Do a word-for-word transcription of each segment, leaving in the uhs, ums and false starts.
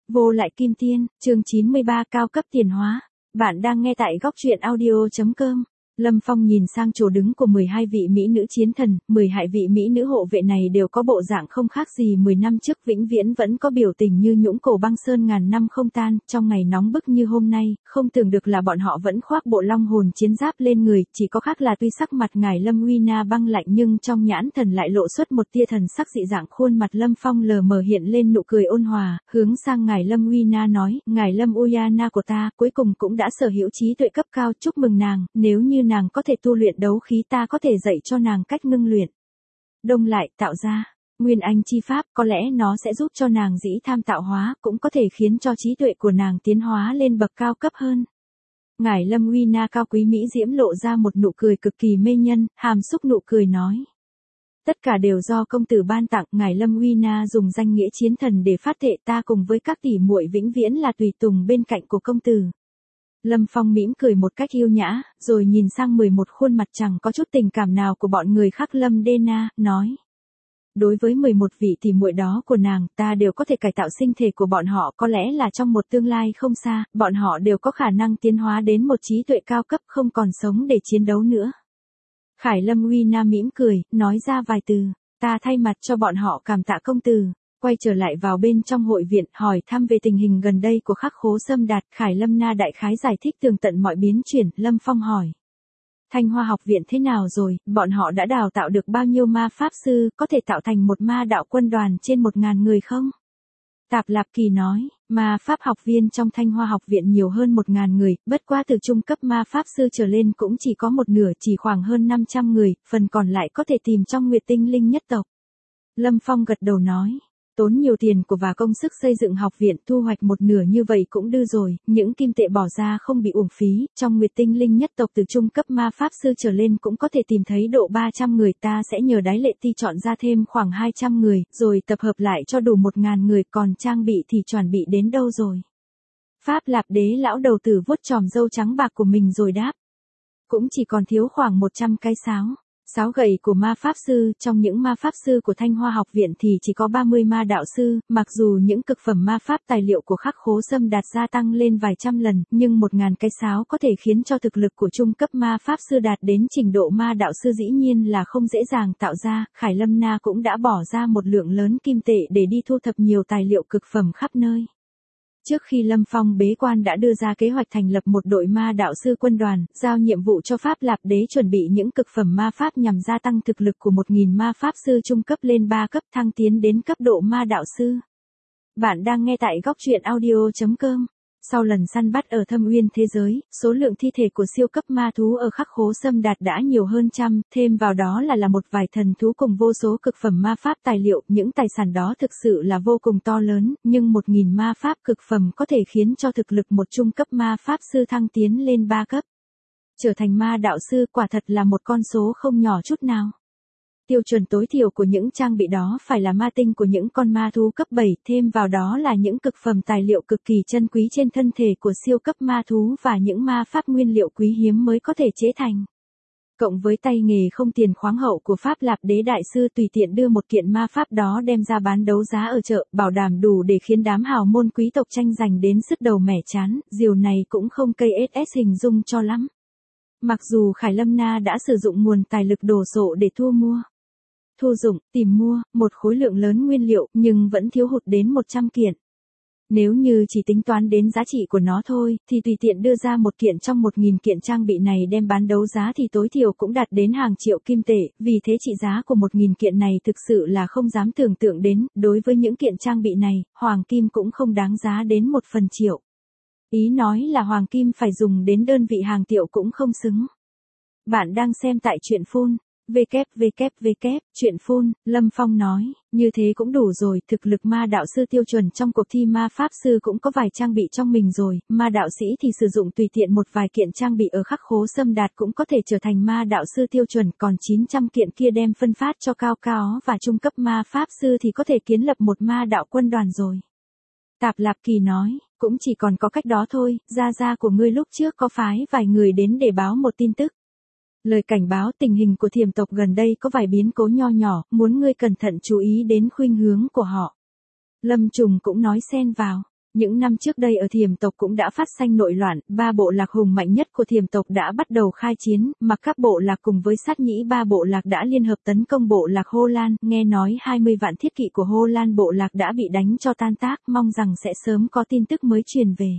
Vô lại kim tiên, chương chín mươi ba cao cấp tiền hóa. Bạn đang nghe tại góc truyện audio.com. Lâm Phong nhìn sang chỗ đứng của mười hai vị mỹ nữ chiến thần, mười hai vị mỹ nữ hộ vệ này đều có bộ dạng không khác gì mười năm trước, vĩnh viễn vẫn có biểu tình như nhũng cổ băng sơn ngàn năm không tan, trong ngày nóng bức như hôm nay, không tưởng được là bọn họ vẫn khoác bộ long hồn chiến giáp lên người, chỉ có khác là tuy sắc mặt ngài Lâm Uy Na băng lạnh nhưng trong nhãn thần lại lộ xuất một tia thần sắc dị dạng. Khuôn mặt Lâm Phong lờ mờ hiện lên nụ cười ôn hòa, hướng sang ngài Lâm Uy Na nói, ngài Lâm Uy Na của ta, cuối cùng cũng đã sở hữu trí tuệ cấp cao, chúc mừng nàng, nếu như nàng có thể tu luyện đấu khí ta có thể dạy cho nàng cách ngưng luyện. Đông lại, tạo ra, nguyên anh chi pháp, có lẽ nó sẽ giúp cho nàng dĩ tham tạo hóa, cũng có thể khiến cho trí tuệ của nàng tiến hóa lên bậc cao cấp hơn. Ngài Lâm Uy Na cao quý mỹ diễm lộ ra một nụ cười cực kỳ mê nhân, hàm xúc nụ cười nói. Tất cả đều do công tử ban tặng, ngài Lâm Uy Na dùng danh nghĩa chiến thần để phát thệ, ta cùng với các tỷ muội vĩnh viễn là tùy tùng bên cạnh của công tử. Lâm Phong mỉm cười một cách yêu nhã, rồi nhìn sang mười một khuôn mặt chẳng có chút tình cảm nào của bọn người khác Lâm Đê Na, nói. Đối với mười một vị tỷ muội đó của nàng, ta đều có thể cải tạo sinh thể của bọn họ, có lẽ là trong một tương lai không xa, bọn họ đều có khả năng tiến hóa đến một trí tuệ cao cấp, không còn sống để chiến đấu nữa. Khải Lâm Uy Na mỉm cười, nói ra vài từ, ta thay mặt cho bọn họ cảm tạ công tử. Quay trở lại vào bên trong hội viện, hỏi thăm về tình hình gần đây của Khắc Khố Sâm Đạt. Khải Lâm Na đại khái giải thích tường tận mọi biến chuyển. Lâm Phong hỏi. Thanh Hoa học viện thế nào rồi, bọn họ đã đào tạo được bao nhiêu ma pháp sư, có thể tạo thành một ma đạo quân đoàn trên một ngàn người không? Tạp Lạp Kỳ nói, ma pháp học viên trong Thanh Hoa học viện nhiều hơn một ngàn người, bất quá từ trung cấp ma pháp sư trở lên cũng chỉ có một nửa, chỉ khoảng hơn năm trăm người, phần còn lại có thể tìm trong Nguyệt Tinh Linh nhất tộc. Lâm Phong gật đầu nói. Tốn nhiều tiền của và công sức xây dựng học viện, thu hoạch một nửa như vậy cũng đư rồi, những kim tệ bỏ ra không bị uổng phí, trong Nguyệt Tinh Linh nhất tộc từ trung cấp ma pháp sư trở lên cũng có thể tìm thấy độ ba trăm người, ta sẽ nhờ Đái Lệ Ti chọn ra thêm khoảng hai trăm người, rồi tập hợp lại cho đủ một ngàn người, còn trang bị thì chuẩn bị đến đâu rồi? Pháp Lạp Đế lão đầu tử vuốt chòm râu trắng bạc của mình rồi đáp. Cũng chỉ còn thiếu khoảng một trăm cái sáo. Sáo gậy của ma pháp sư, trong những ma pháp sư của Thanh Hoa học viện thì chỉ có ba mươi ma đạo sư, mặc dù những cực phẩm ma pháp tài liệu của Khắc Khố Sâm Đạt gia tăng lên vài trăm lần, nhưng một ngàn cái sáo có thể khiến cho thực lực của trung cấp ma pháp sư đạt đến trình độ ma đạo sư dĩ nhiên là không dễ dàng tạo ra. Khải Lâm Na cũng đã bỏ ra một lượng lớn kim tệ để đi thu thập nhiều tài liệu cực phẩm khắp nơi. Trước khi Lâm Phong bế quan đã đưa ra kế hoạch thành lập một đội ma đạo sư quân đoàn, giao nhiệm vụ cho Pháp Lạp Đế chuẩn bị những cực phẩm ma pháp nhằm gia tăng thực lực của một nghìn ma pháp sư trung cấp lên ba cấp, thăng tiến đến cấp độ ma đạo sư. Bạn đang nghe tại góc truyện audio.com. Sau lần săn bắt ở Thâm Uyên thế giới, số lượng thi thể của siêu cấp ma thú ở Khắc Khố Sâm Đạt đã nhiều hơn trăm, thêm vào đó là là một vài thần thú cùng vô số cực phẩm ma pháp tài liệu, những tài sản đó thực sự là vô cùng to lớn, nhưng một nghìn ma pháp cực phẩm có thể khiến cho thực lực một trung cấp ma pháp sư thăng tiến lên ba cấp. Trở thành ma đạo sư quả thật là một con số không nhỏ chút nào. Tiêu chuẩn tối thiểu của những trang bị đó phải là ma tinh của những con ma thú cấp bảy, thêm vào đó là những cực phẩm tài liệu cực kỳ chân quý trên thân thể của siêu cấp ma thú và những ma pháp nguyên liệu quý hiếm mới có thể chế thành. Cộng với tay nghề không tiền khoáng hậu của Pháp Lạp Đế đại sư tùy tiện đưa một kiện ma pháp đó đem ra bán đấu giá ở chợ, bảo đảm đủ để khiến đám hào môn quý tộc tranh giành đến sứt đầu mẻ chán, điều này cũng không cây ét ét hình dung cho lắm. Mặc dù Khải Lâm Na đã sử dụng nguồn tài lực đồ sộ để thu mua, thu dụng, tìm mua, một khối lượng lớn nguyên liệu, nhưng vẫn thiếu hụt đến một trăm kiện. Nếu như chỉ tính toán đến giá trị của nó thôi, thì tùy tiện đưa ra một kiện trong một nghìn kiện trang bị này đem bán đấu giá thì tối thiểu cũng đạt đến hàng triệu kim tệ, vì thế trị giá của một nghìn kiện này thực sự là không dám tưởng tượng đến, đối với những kiện trang bị này, hoàng kim cũng không đáng giá đến một phần triệu. Ý nói là hoàng kim phải dùng đến đơn vị hàng triệu cũng không xứng. Bạn đang xem tại truyện phun. www, Truyện Phun, Lâm Phong nói, như thế cũng đủ rồi, thực lực ma đạo sư tiêu chuẩn trong cuộc thi ma pháp sư cũng có vài trang bị trong mình rồi, ma đạo sĩ thì sử dụng tùy tiện một vài kiện trang bị ở Khắc Khố Sâm Đạt cũng có thể trở thành ma đạo sư tiêu chuẩn, còn chín trăm kiện kia đem phân phát cho cao cao và trung cấp ma pháp sư thì có thể kiến lập một ma đạo quân đoàn rồi. Tạp Lạp Kỳ nói, cũng chỉ còn có cách đó thôi, gia gia của ngươi lúc trước có phái vài người đến để báo một tin tức. Lời cảnh báo tình hình của Thiểm tộc gần đây có vài biến cố nho nhỏ, muốn ngươi cẩn thận chú ý đến khuynh hướng của họ. Lâm Trùng cũng nói xen vào. Những năm trước đây ở Thiểm tộc cũng đã phát sinh nội loạn, ba bộ lạc hùng mạnh nhất của Thiểm tộc đã bắt đầu khai chiến, mà các bộ lạc cùng với sát nhĩ ba bộ lạc đã liên hợp tấn công bộ lạc Hô Lan, nghe nói hai mươi vạn thiết kỵ của Hô Lan bộ lạc đã bị đánh cho tan tác, mong rằng sẽ sớm có tin tức mới truyền về.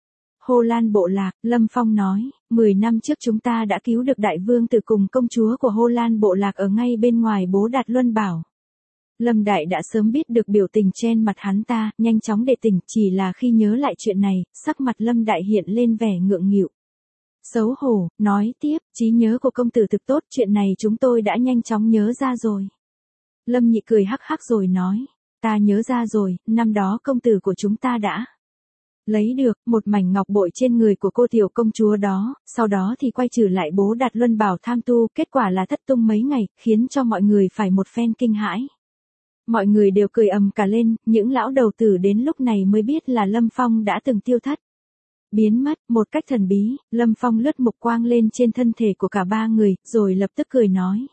Hô Lan bộ lạc, Lâm Phong nói, mười năm trước chúng ta đã cứu được đại vương tử cùng công chúa của Hô Lan bộ lạc ở ngay bên ngoài Bố Đạt Luân Bảo. Lâm Đại đã sớm biết được biểu tình trên mặt hắn ta, nhanh chóng đệ tỉnh, chỉ là khi nhớ lại chuyện này, sắc mặt Lâm Đại hiện lên vẻ ngượng nghịu. Xấu hổ, nói tiếp, trí nhớ của công tử thực tốt, chuyện này chúng tôi đã nhanh chóng nhớ ra rồi. Lâm Nhị cười hắc hắc rồi nói, ta nhớ ra rồi, năm đó công tử của chúng ta đã lấy được một mảnh ngọc bội trên người của cô tiểu công chúa đó, sau đó thì quay trở lại Bố Đạt Luân Bảo tham tu, kết quả là thất tung mấy ngày, khiến cho mọi người phải một phen kinh hãi. Mọi người đều cười ầm cả lên, những lão đầu tử đến lúc này mới biết là Lâm Phong đã từng tiêu thất. Biến mất, một cách thần bí, Lâm Phong lướt mục quang lên trên thân thể của cả ba người, rồi lập tức cười nói.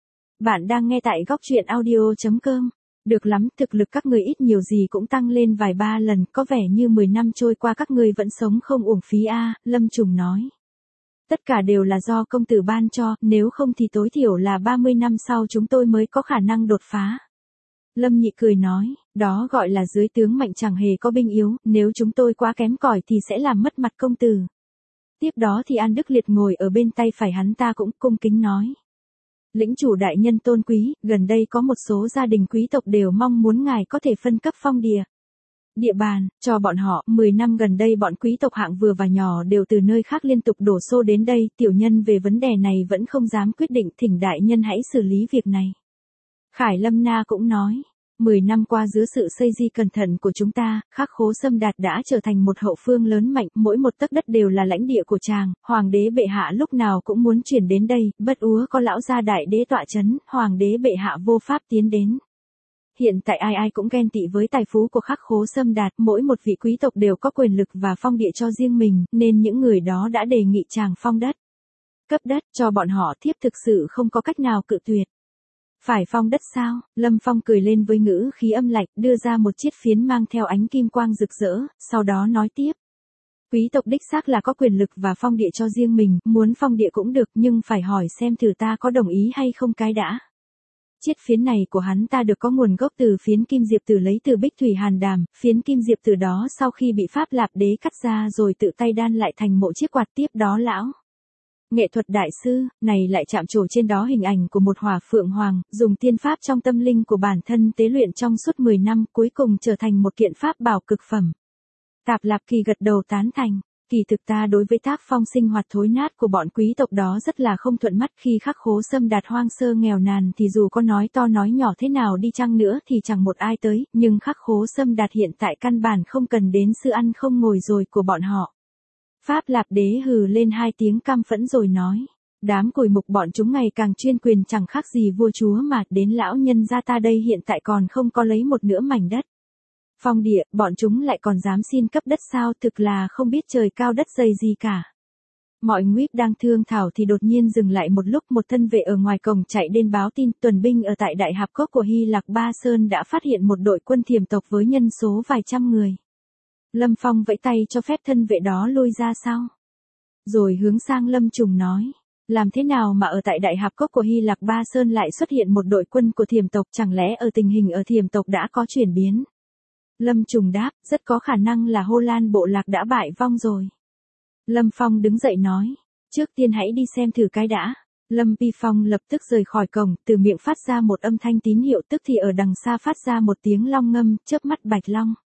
Bạn đang nghe tại góc truyện audio chấm com. Được lắm, thực lực các người ít nhiều gì cũng tăng lên vài ba lần, có vẻ như mười năm trôi qua các người vẫn sống không uổng phí a, à, Lâm Trùng nói. Tất cả đều là do công tử ban cho, nếu không thì tối thiểu là ba mươi năm sau chúng tôi mới có khả năng đột phá. Lâm Nhị cười nói, đó gọi là dưới tướng mạnh chẳng hề có binh yếu, nếu chúng tôi quá kém cỏi thì sẽ làm mất mặt công tử. Tiếp đó thì An Đức Liệt ngồi ở bên tay phải hắn ta cũng cung kính nói. Lĩnh chủ đại nhân tôn quý, gần đây có một số gia đình quý tộc đều mong muốn ngài có thể phân cấp phong địa. Địa bàn, cho bọn họ, mười năm gần đây bọn quý tộc hạng vừa và nhỏ đều từ nơi khác liên tục đổ xô đến đây, tiểu nhân về vấn đề này vẫn không dám quyết định, thỉnh đại nhân hãy xử lý việc này. Khải Lâm Na cũng nói, mười năm qua dưới sự xây di cẩn thận của chúng ta, Khắc Khố Sâm Đạt đã trở thành một hậu phương lớn mạnh, mỗi một tấc đất đều là lãnh địa của chàng, hoàng đế bệ hạ lúc nào cũng muốn chuyển đến đây, bất úa có lão gia đại đế tọa chấn, hoàng đế bệ hạ vô pháp tiến đến. Hiện tại ai ai cũng ghen tị với tài phú của Khắc Khố Sâm Đạt, mỗi một vị quý tộc đều có quyền lực và phong địa cho riêng mình, nên những người đó đã đề nghị chàng phong đất. Cấp đất cho bọn họ, thiếp thực sự không có cách nào cự tuyệt. Phải phong đất sao? Lâm Phong cười lên với ngữ khí âm lạnh, đưa ra một chiếc phiến mang theo ánh kim quang rực rỡ, sau đó nói tiếp. Quý tộc đích xác là có quyền lực và phong địa cho riêng mình, muốn phong địa cũng được nhưng phải hỏi xem thử ta có đồng ý hay không cái đã. Chiếc phiến này của hắn ta được có nguồn gốc từ phiến kim diệp tử lấy từ Bích Thủy Hàn Đàm, phiến kim diệp tử đó sau khi bị Pháp Lạp đế cắt ra rồi tự tay đan lại thành một chiếc quạt, tiếp đó lão nghệ thuật đại sư, này lại chạm trổ trên đó hình ảnh của một hỏa phượng hoàng, dùng tiên pháp trong tâm linh của bản thân tế luyện trong suốt mười năm, cuối cùng trở thành một kiện pháp bảo cực phẩm. Tạp Lạp Kỳ gật đầu tán thành, kỳ thực ta đối với tác phong sinh hoạt thối nát của bọn quý tộc đó rất là không thuận mắt, khi Khắc Khố Sâm Đạt hoang sơ nghèo nàn thì dù có nói to nói nhỏ thế nào đi chăng nữa thì chẳng một ai tới, nhưng Khắc Khố Sâm Đạt hiện tại căn bản không cần đến sự ăn không ngồi rồi của bọn họ. Pháp Lạp đế hừ lên hai tiếng căm phẫn rồi nói, đám cùi mục bọn chúng ngày càng chuyên quyền chẳng khác gì vua chúa mà, đến lão nhân gia ta đây hiện tại còn không có lấy một nửa mảnh đất. Phong địa, bọn chúng lại còn dám xin cấp đất sao, thực là không biết trời cao đất dày gì cả. Mọi nguýt đang thương thảo thì đột nhiên dừng lại một lúc, một thân vệ ở ngoài cổng chạy đến báo tin, tuần binh ở tại Đại Hạp Cốc của Hy Lạc Ba Sơn đã phát hiện một đội quân Thiểm tộc với nhân số vài trăm người. Lâm Phong vẫy tay cho phép thân vệ đó lui ra sau. Rồi hướng sang Lâm Trùng nói, làm thế nào mà ở tại Đại Hạp Cốc của Hy Lạc Ba Sơn lại xuất hiện một đội quân của Thiểm tộc, chẳng lẽ ở tình hình ở Thiểm tộc đã có chuyển biến? Lâm Trùng đáp, rất có khả năng là Hô Lan bộ lạc đã bại vong rồi. Lâm Phong đứng dậy nói, trước tiên hãy đi xem thử cái đã. Lâm Pi Phong lập tức rời khỏi cổng, từ miệng phát ra một âm thanh tín hiệu, tức thì ở đằng xa phát ra một tiếng long ngâm, chớp mắt bạch long.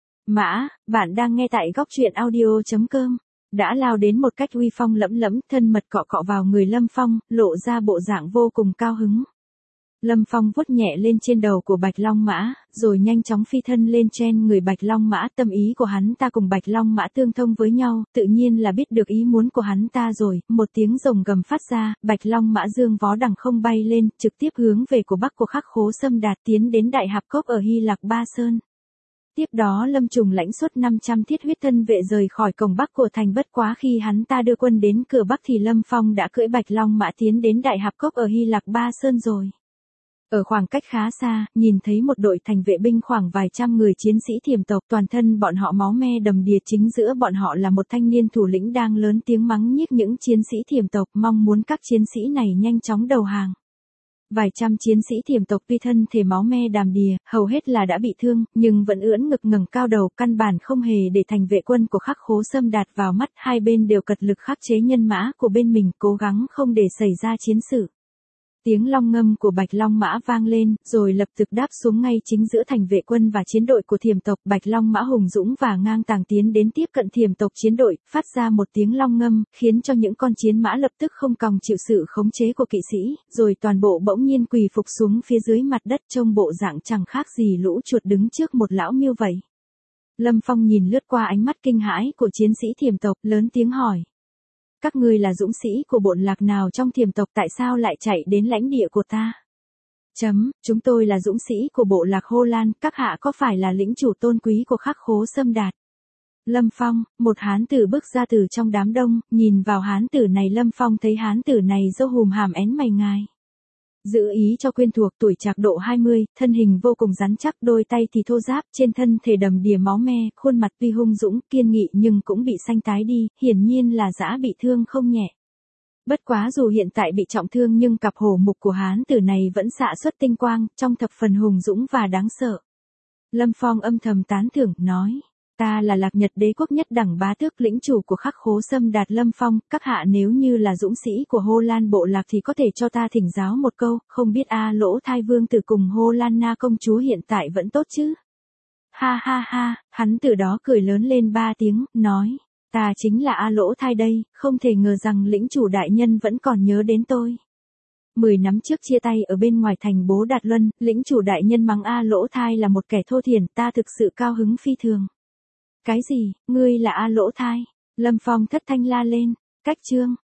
Mã, bạn đang nghe tại góc truyện audio chấm com. Đã lao đến một cách uy phong lẫm lẫm, thân mật cọ cọ vào người Lâm Phong, lộ ra bộ dạng vô cùng cao hứng. Lâm Phong vuốt nhẹ lên trên đầu của Bạch Long Mã, rồi nhanh chóng phi thân lên trên người Bạch Long Mã, tâm ý của hắn ta cùng Bạch Long Mã tương thông với nhau, tự nhiên là biết được ý muốn của hắn ta rồi, một tiếng rồng gầm phát ra, Bạch Long Mã dương vó đằng không bay lên, trực tiếp hướng về của bắc của Khắc Khố Sâm Đạt, tiến đến Đại Hạp Cốc ở Hy Lạc Ba Sơn. Tiếp đó Lâm Trùng lãnh xuất năm trăm thiết huyết thân vệ rời khỏi cổng bắc của thành, bất quá khi hắn ta đưa quân đến cửa bắc thì Lâm Phong đã cưỡi Bạch Long Mã tiến đến Đại Hạp Cốc ở Hy Lạc Ba Sơn rồi. Ở khoảng cách khá xa, nhìn thấy một đội thành vệ binh khoảng vài trăm người chiến sĩ Thiểm tộc, toàn thân bọn họ máu me đầm đìa, chính giữa bọn họ là một thanh niên thủ lĩnh đang lớn tiếng mắng nhiếc những chiến sĩ Thiểm tộc, mong muốn các chiến sĩ này nhanh chóng đầu hàng. Vài trăm chiến sĩ Thiểm tộc tuy thân thể máu me đầm đìa, hầu hết là đã bị thương, nhưng vẫn ưỡn ngực ngẩng cao đầu, căn bản không hề để thành vệ quân của Khắc Khố Sâm đạt vào mắt, hai bên đều cật lực khắc chế nhân mã của bên mình, cố gắng không để xảy ra chiến sự. Tiếng long ngâm của Bạch Long Mã vang lên, rồi lập tức đáp xuống ngay chính giữa thành vệ quân và chiến đội của Thiểm tộc. Bạch Long Mã hùng dũng và ngang tàng tiến đến tiếp cận Thiểm tộc chiến đội, phát ra một tiếng long ngâm, khiến cho những con chiến mã lập tức không còng chịu sự khống chế của kỵ sĩ, rồi toàn bộ bỗng nhiên quỳ phục xuống phía dưới mặt đất, trông bộ dạng chẳng khác gì lũ chuột đứng trước một lão miêu vậy. Lâm Phong nhìn lướt qua ánh mắt kinh hãi của chiến sĩ Thiểm tộc, lớn tiếng hỏi. Các ngươi là dũng sĩ của bổn lạc nào trong Thiểm tộc, tại sao lại chạy đến lãnh địa của ta? Chấm, chúng tôi là dũng sĩ của bộ lạc Hô Lan, các hạ có phải là lĩnh chủ tôn quý của Khắc Khố Sâm Đạt? Lâm Phong, một hán tử bước ra từ trong đám đông, nhìn vào hán tử này Lâm Phong thấy hán tử này râu hùm hàm én mày ngài. Giữ ý cho quen thuộc, tuổi trạc độ hai mươi, thân hình vô cùng rắn chắc, đôi tay thì thô ráp, trên thân thể đầm đìa máu me, khuôn mặt tuy hung dũng, kiên nghị nhưng cũng bị xanh tái đi, hiển nhiên là dã bị thương không nhẹ. Bất quá dù hiện tại bị trọng thương nhưng cặp hổ mục của hán tử này vẫn xạ xuất tinh quang, trong thập phần hùng dũng và đáng sợ. Lâm Phong âm thầm tán thưởng, nói. Ta là Lạc Nhật Đế quốc nhất đẳng bá tước, lĩnh chủ của Khắc Khố Sâm Đạt. Lâm Phong, các hạ nếu như là dũng sĩ của Hô Lan bộ lạc thì có thể cho ta thỉnh giáo một câu, không biết A Lỗ Thai Vương tử cùng Hô Lan Na công chúa hiện tại vẫn tốt chứ? Ha ha ha, hắn từ đó cười lớn lên ba tiếng, nói, ta chính là A Lỗ Thai đây, không thể ngờ rằng lĩnh chủ đại nhân vẫn còn nhớ đến tôi. Mười năm trước chia tay ở bên ngoài thành Bố Đạt Luân, lĩnh chủ đại nhân mắng A Lỗ Thai là một kẻ thô thiển, ta thực sự cao hứng phi thường. Cái gì, ngươi là A Lỗ Thai? Lâm Phong thất thanh la lên, cách chương.